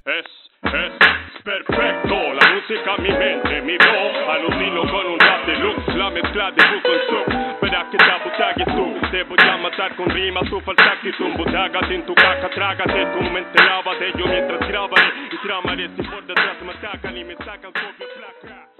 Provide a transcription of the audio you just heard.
Es perfecto, la música mi mente, mi voz, alucino con un rap deluxe, la mezcla de Buco en Sub, verás que te buchagues tú, te voy a matar con rimas, tu falsa actitud, butágate en tu caca, trágate, tu mente lávate, yo mientras grabaré y tramaré, si por detrás me atacan y me sacan copia placa.